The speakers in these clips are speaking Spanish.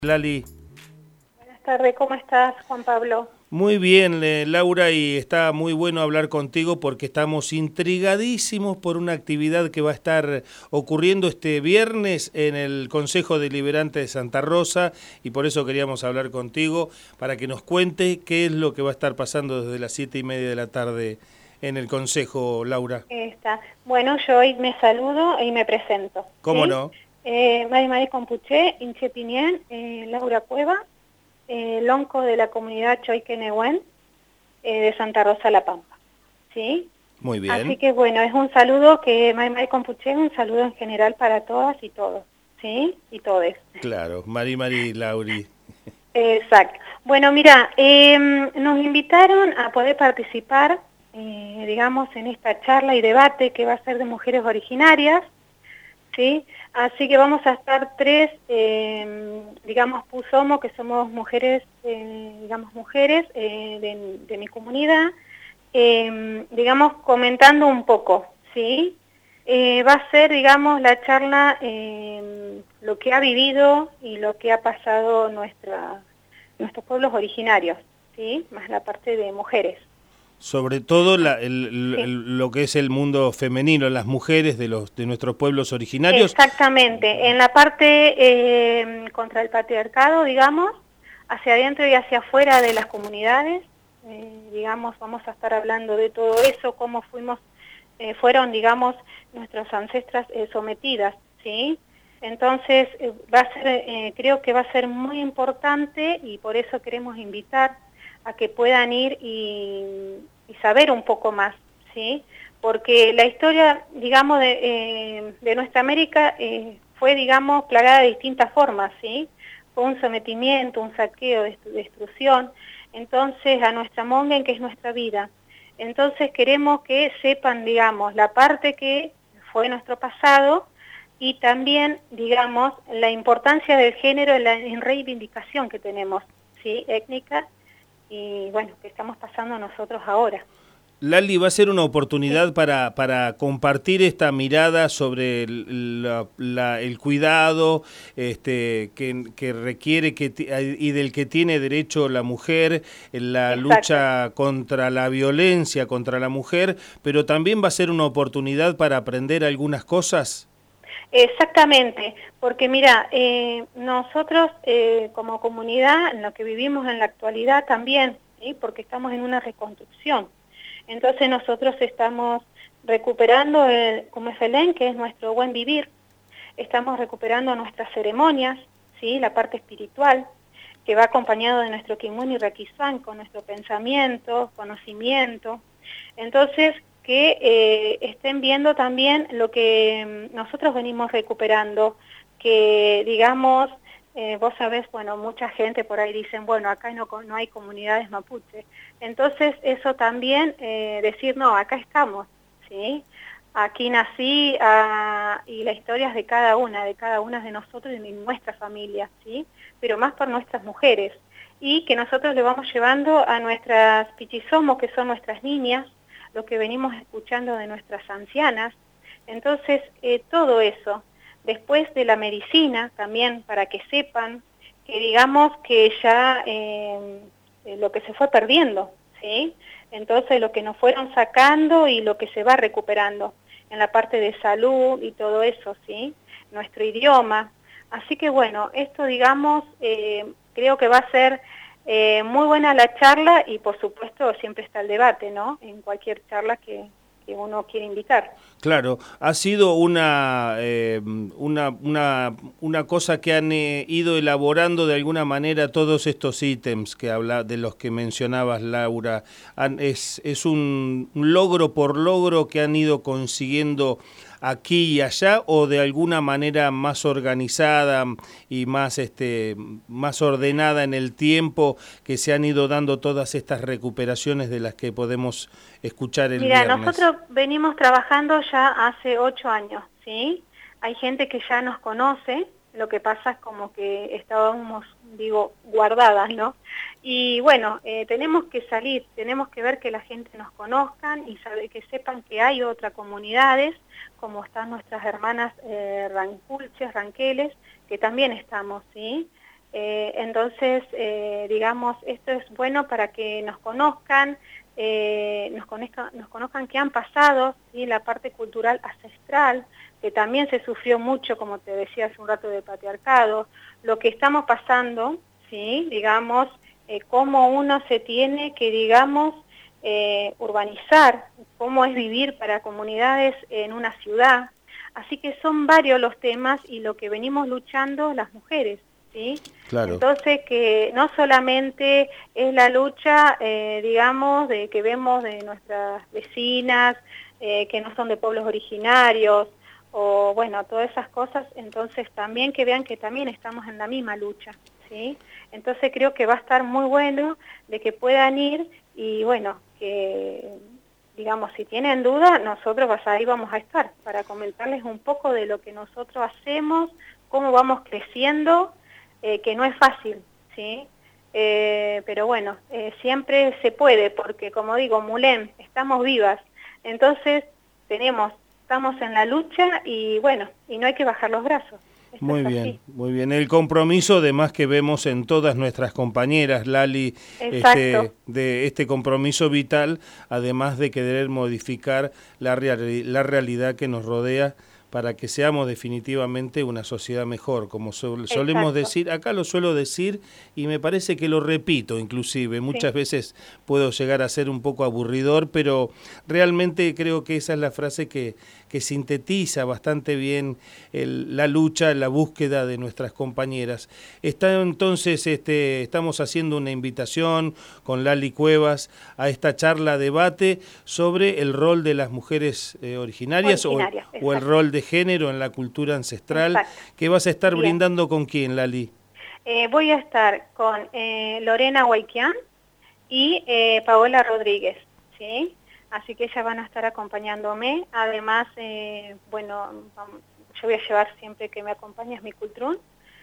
Lali. Buenas tardes, ¿cómo estás, Juan Pablo? Muy bien, Laura, y está muy bueno hablar contigo porque estamos intrigadísimos por una actividad que va a estar ocurriendo este viernes en el Consejo Deliberante de Santa Rosa, y por eso queríamos hablar contigo para que nos cuente qué es lo que va a estar pasando desde las 7:30 de la tarde en el Consejo, Laura. Bueno, yo hoy me saludo y me presento. ¿Cómo ¿Sí? no? Mari Compuché, Inche Pinien, Laura Cueva, lonco de la comunidad Choiquenehuen de Santa Rosa La Pampa. ¿Sí? Muy Así bien. que bueno, es un saludo que Mari Compuché, un saludo en general para todas y todos. ¿Sí? Y todes. Claro, Mari, Lauri. Exacto. Bueno, mira, nos invitaron a poder participar, digamos, en esta charla y debate que va a ser de mujeres originarias, ¿sí? Así que vamos a estar tres, digamos, PUSOMO, que somos mujeres, digamos, mujeres de mi comunidad, digamos, comentando un poco, ¿sí? Va a ser, digamos, la charla, lo que ha vivido y lo que ha pasado nuestros pueblos originarios, ¿sí? Más la parte de mujeres. Sobre todo Sí. lo que es el mundo femenino, las mujeres de nuestros pueblos originarios. Exactamente, en la parte contra el patriarcado, digamos, hacia adentro y hacia afuera de las comunidades, digamos, vamos a estar hablando de todo eso, cómo fueron, digamos, nuestras ancestras sometidas, ¿sí? Entonces, creo que va a ser muy importante y por eso queremos invitar a que puedan ir y saber un poco más, ¿sí? Porque la historia, digamos, de nuestra América fue, digamos, plagada de distintas formas, ¿sí? Fue un sometimiento, un saqueo, destrucción, entonces a nuestra Mongen, que es nuestra vida. Entonces queremos que sepan, digamos, la parte que fue nuestro pasado y también, digamos, la importancia del género en reivindicación que tenemos, ¿sí? Étnica y, bueno, que estamos pasando nosotros ahora. Lali, va a ser una Sí. oportunidad para compartir esta mirada sobre el cuidado que requiere y del que tiene derecho la mujer, en la Exacto. lucha contra la violencia contra la mujer, pero también va a ser una oportunidad para aprender algunas cosas. Exactamente, porque mira, nosotros como comunidad, en lo que vivimos en la actualidad también, ¿sí? Porque estamos en una reconstrucción. Entonces nosotros estamos recuperando el Cumefelén, que es nuestro buen vivir, estamos recuperando nuestras ceremonias, ¿sí? La parte espiritual, que va acompañado de nuestro Kimun y Requisán, con nuestro pensamiento, conocimiento. Entonces, que estén viendo también lo que nosotros venimos recuperando, que digamos, vos sabés, bueno, mucha gente por ahí dicen, bueno, acá no hay comunidades mapuche. Entonces, eso también, decir, no, acá estamos, ¿sí? Aquí nací y la historia es de cada una de nosotros y de nuestra familia, ¿sí? Pero más por nuestras mujeres. Y que nosotros le vamos llevando a nuestras pichizomos, que son nuestras niñas, lo que venimos escuchando de nuestras ancianas. Entonces, todo eso. Después de la medicina, también para que sepan que digamos que ya lo que se fue perdiendo, ¿sí? Entonces, lo que nos fueron sacando y lo que se va recuperando en la parte de salud y todo eso, ¿sí? Nuestro idioma. Así que bueno, esto digamos, creo que va a ser muy buena la charla y por supuesto siempre está el debate, ¿no? En cualquier charla que uno quiere invitar. Claro, ha sido una cosa que han ido elaborando de alguna manera todos estos ítems de los que mencionabas, Laura. Es un logro por logro que han ido consiguiendo aquí y allá, o de alguna manera más organizada y más ordenada en el tiempo, que se han ido dando todas estas recuperaciones de las que podemos escuchar el Mira, viernes. nosotros venimos trabajando ya hace 8 años, ¿sí? Hay gente que ya nos conoce, lo que pasa es como que estábamos, digo, guardadas, ¿no? Y bueno, tenemos que salir, tenemos que ver que la gente nos conozcan y que sepan que hay otras comunidades, como están nuestras hermanas ranculches, ranqueles, que también estamos, ¿sí? Entonces, digamos, esto es bueno para que nos conozcan, nos conozcan qué han pasado, ¿sí? La parte cultural ancestral, que también se sufrió mucho, como te decía hace un rato, del patriarcado, lo que estamos pasando, ¿sí? Digamos, cómo uno se tiene que, digamos, urbanizar, cómo es vivir para comunidades en una ciudad. Así que son varios los temas y lo que venimos luchando las mujeres, ¿sí? Claro. Entonces, que no solamente es la lucha, digamos, de que vemos de nuestras vecinas, que no son de pueblos originarios, o bueno, todas esas cosas, entonces también que vean que también estamos en la misma lucha, ¿sí? Entonces creo que va a estar muy bueno de que puedan ir y bueno, que digamos, si tienen duda, nosotros ahí vamos a estar para comentarles un poco de lo que nosotros hacemos, cómo vamos creciendo, que no es fácil, ¿sí? Pero bueno, siempre se puede, porque como digo, Mulén, estamos vivas, entonces estamos en la lucha y bueno, y no hay que bajar los brazos. Muy bien, muy bien. El compromiso además que vemos en todas nuestras compañeras, Lali, de este compromiso vital, además de querer modificar la realidad que nos rodea para que seamos definitivamente una sociedad mejor, como solemos decir, acá lo suelo decir y me parece que lo repito inclusive, muchas veces puedo llegar a ser un poco aburridor, pero realmente creo que esa es la frase que sintetiza bastante bien la lucha, la búsqueda de nuestras compañeras. Entonces estamos haciendo una invitación con Lali Cuevas a esta charla debate sobre el rol de las mujeres originarias o el rol de género en la cultura ancestral. ¿Qué vas a estar brindando con quién, Lali? Voy a estar con Lorena Huayquián y Paola Rodríguez, ¿sí? Así que ellas van a estar acompañándome. Además, bueno, yo voy a llevar siempre que me acompaña, es mi cultrún,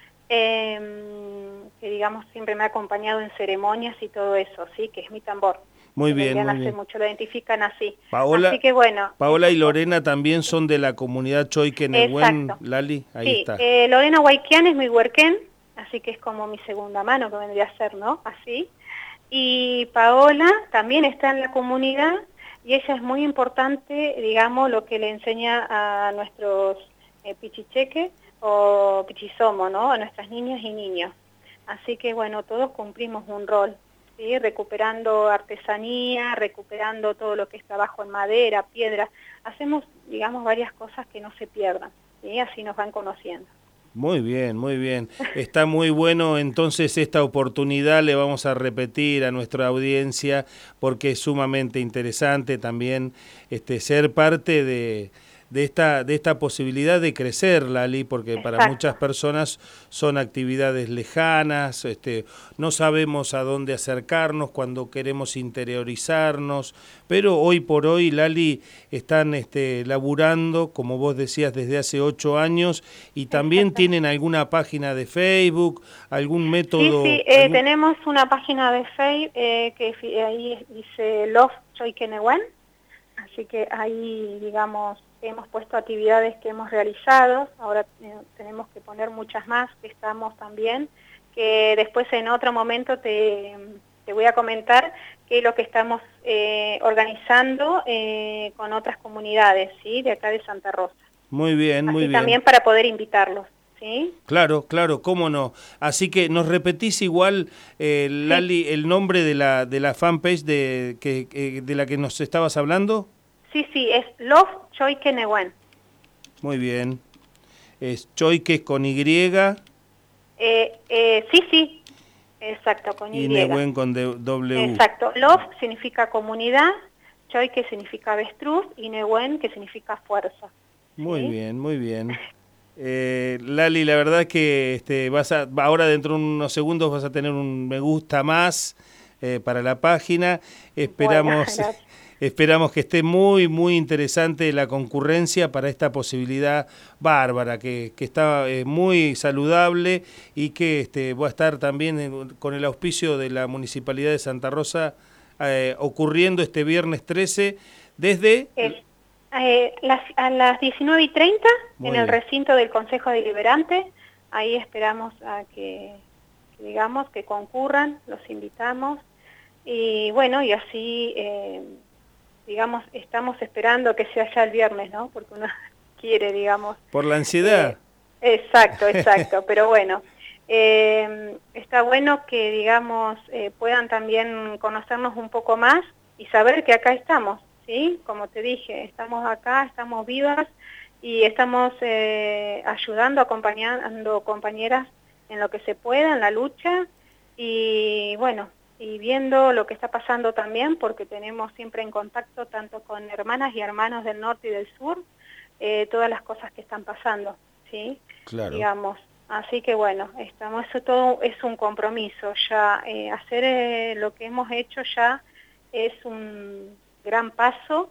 que digamos siempre me ha acompañado en ceremonias y todo eso, ¿sí? Que es mi tambor. Muy bien, muy bien. Mucho, lo identifican así. Paola, así que bueno. Paola y Lorena también son de la comunidad Choique Nehuen, Lali, ahí está. Lorena Huayquián es mi huerquén, así que es como mi segunda mano que vendría a ser, ¿no? Así. Y Paola también está en la comunidad y ella es muy importante, digamos, lo que le enseña a nuestros pichicheques o pichisomo, ¿no? A nuestras niñas y niños. Así que bueno, todos cumplimos un rol. ¿Sí? Recuperando artesanía, recuperando todo lo que es trabajo en madera, piedra. Hacemos, digamos, varias cosas que no se pierdan, ¿sí? Así nos van conociendo. Muy bien, muy bien. Está muy bueno, entonces esta oportunidad le vamos a repetir a nuestra audiencia porque es sumamente interesante también ser parte de esta posibilidad de crecer, Lali, porque para muchas personas son actividades lejanas, no sabemos a dónde acercarnos cuando queremos interiorizarnos, pero hoy por hoy, Lali, están laburando, como vos decías, desde hace 8 años y también tienen alguna página de Facebook, algún método... Sí, tenemos una página de Facebook que ahí dice Love Choique Nehuen, así que ahí, digamos, hemos puesto actividades que hemos realizado, ahora tenemos que poner muchas más que estamos también, que después en otro momento te voy a comentar qué es lo que estamos organizando con otras comunidades, ¿sí? De acá de Santa Rosa. Muy bien, muy bien. También para poder invitarlos. ¿Sí? Claro, claro, cómo no. Así que nos repetís igual, Lali, el nombre de la fanpage de la que nos estabas hablando. Sí, es Love Choique Nehuen. Muy bien. Es Choique con Y. Sí, exacto, con Y. Y Nehuen con W. Exacto. Love significa comunidad, Choique significa avestruz y Nehuen que significa fuerza. Muy bien, muy bien. Lali, la verdad es que ahora dentro de unos segundos vas a tener un me gusta más para la página. Esperamos que esté muy, muy interesante la concurrencia para esta posibilidad bárbara, que está muy saludable y que va a estar también con el auspicio de la Municipalidad de Santa Rosa ocurriendo este viernes 13 desde... a las 19:30 en el recinto del Consejo Deliberante. Ahí esperamos a que digamos, que concurran, los invitamos, y bueno, y así, digamos, estamos esperando que sea ya el viernes, ¿no? Porque uno quiere, digamos. Por la ansiedad. Exacto, pero bueno, está bueno que, digamos, puedan también conocernos un poco más y saber que acá estamos, ¿sí? Como te dije, estamos acá, estamos vivas y estamos ayudando, acompañando compañeras en lo que se pueda, en la lucha, y bueno, y viendo lo que está pasando también, porque tenemos siempre en contacto tanto con hermanas y hermanos del norte y del sur, todas las cosas que están pasando, ¿sí? Claro. Digamos, así que bueno, eso todo es un compromiso, ya hacer lo que hemos hecho ya es un gran paso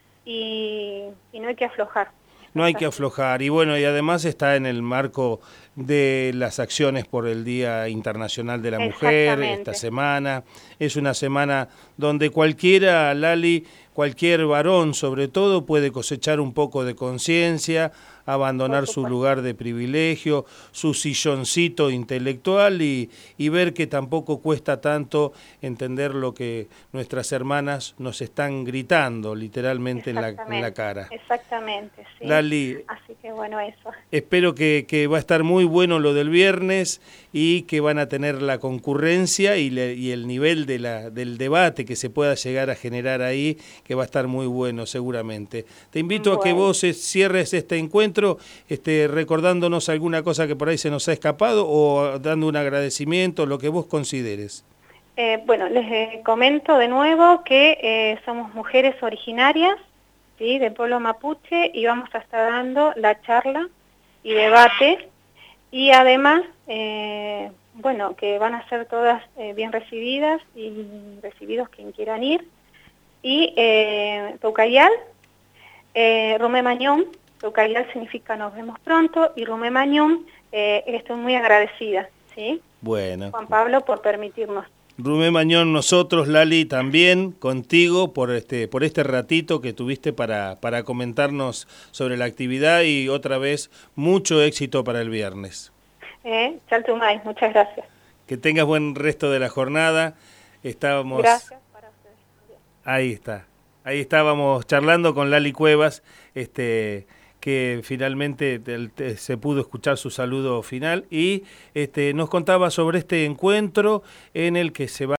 y no hay que aflojar. No hay que aflojar, y bueno, y además está en el marco de las acciones por el Día Internacional de la Mujer, esta semana. Es una semana donde cualquiera, Lali, cualquier varón sobre todo, puede cosechar un poco de conciencia, abandonar su lugar de privilegio, su silloncito intelectual y ver que tampoco cuesta tanto entender lo que nuestras hermanas nos están gritando literalmente en la cara. Exactamente, sí. Lali, así que bueno, eso. Espero que va a estar muy bueno lo del viernes y que van a tener la concurrencia y el nivel del debate que se pueda llegar a generar ahí, que va a estar muy bueno seguramente. Te invito a que vos cierres este encuentro recordándonos alguna cosa que por ahí se nos ha escapado o dando un agradecimiento, lo que vos consideres. Bueno, les comento de nuevo que somos mujeres originarias, ¿sí?, del pueblo mapuche, y vamos a estar dando la charla y debate, y además, bueno, que van a ser todas bien recibidas y recibidos quien quieran ir. Y Teucayal, Rumé Mañón, Teucayal significa nos vemos pronto, y Rumé Mañón, estoy muy agradecida, ¿sí? Bueno. Juan Pablo, por permitirnos. Rumé Mañón, nosotros, Lali, también contigo por este ratito que tuviste para comentarnos sobre la actividad, y otra vez mucho éxito para el viernes. Chaltumay, muchas gracias. Que tengas buen resto de la jornada. Gracias para ustedes. Ahí está. Ahí estábamos charlando con Lali Cuevas, que finalmente se pudo escuchar su saludo final y nos contaba sobre este encuentro en el que se va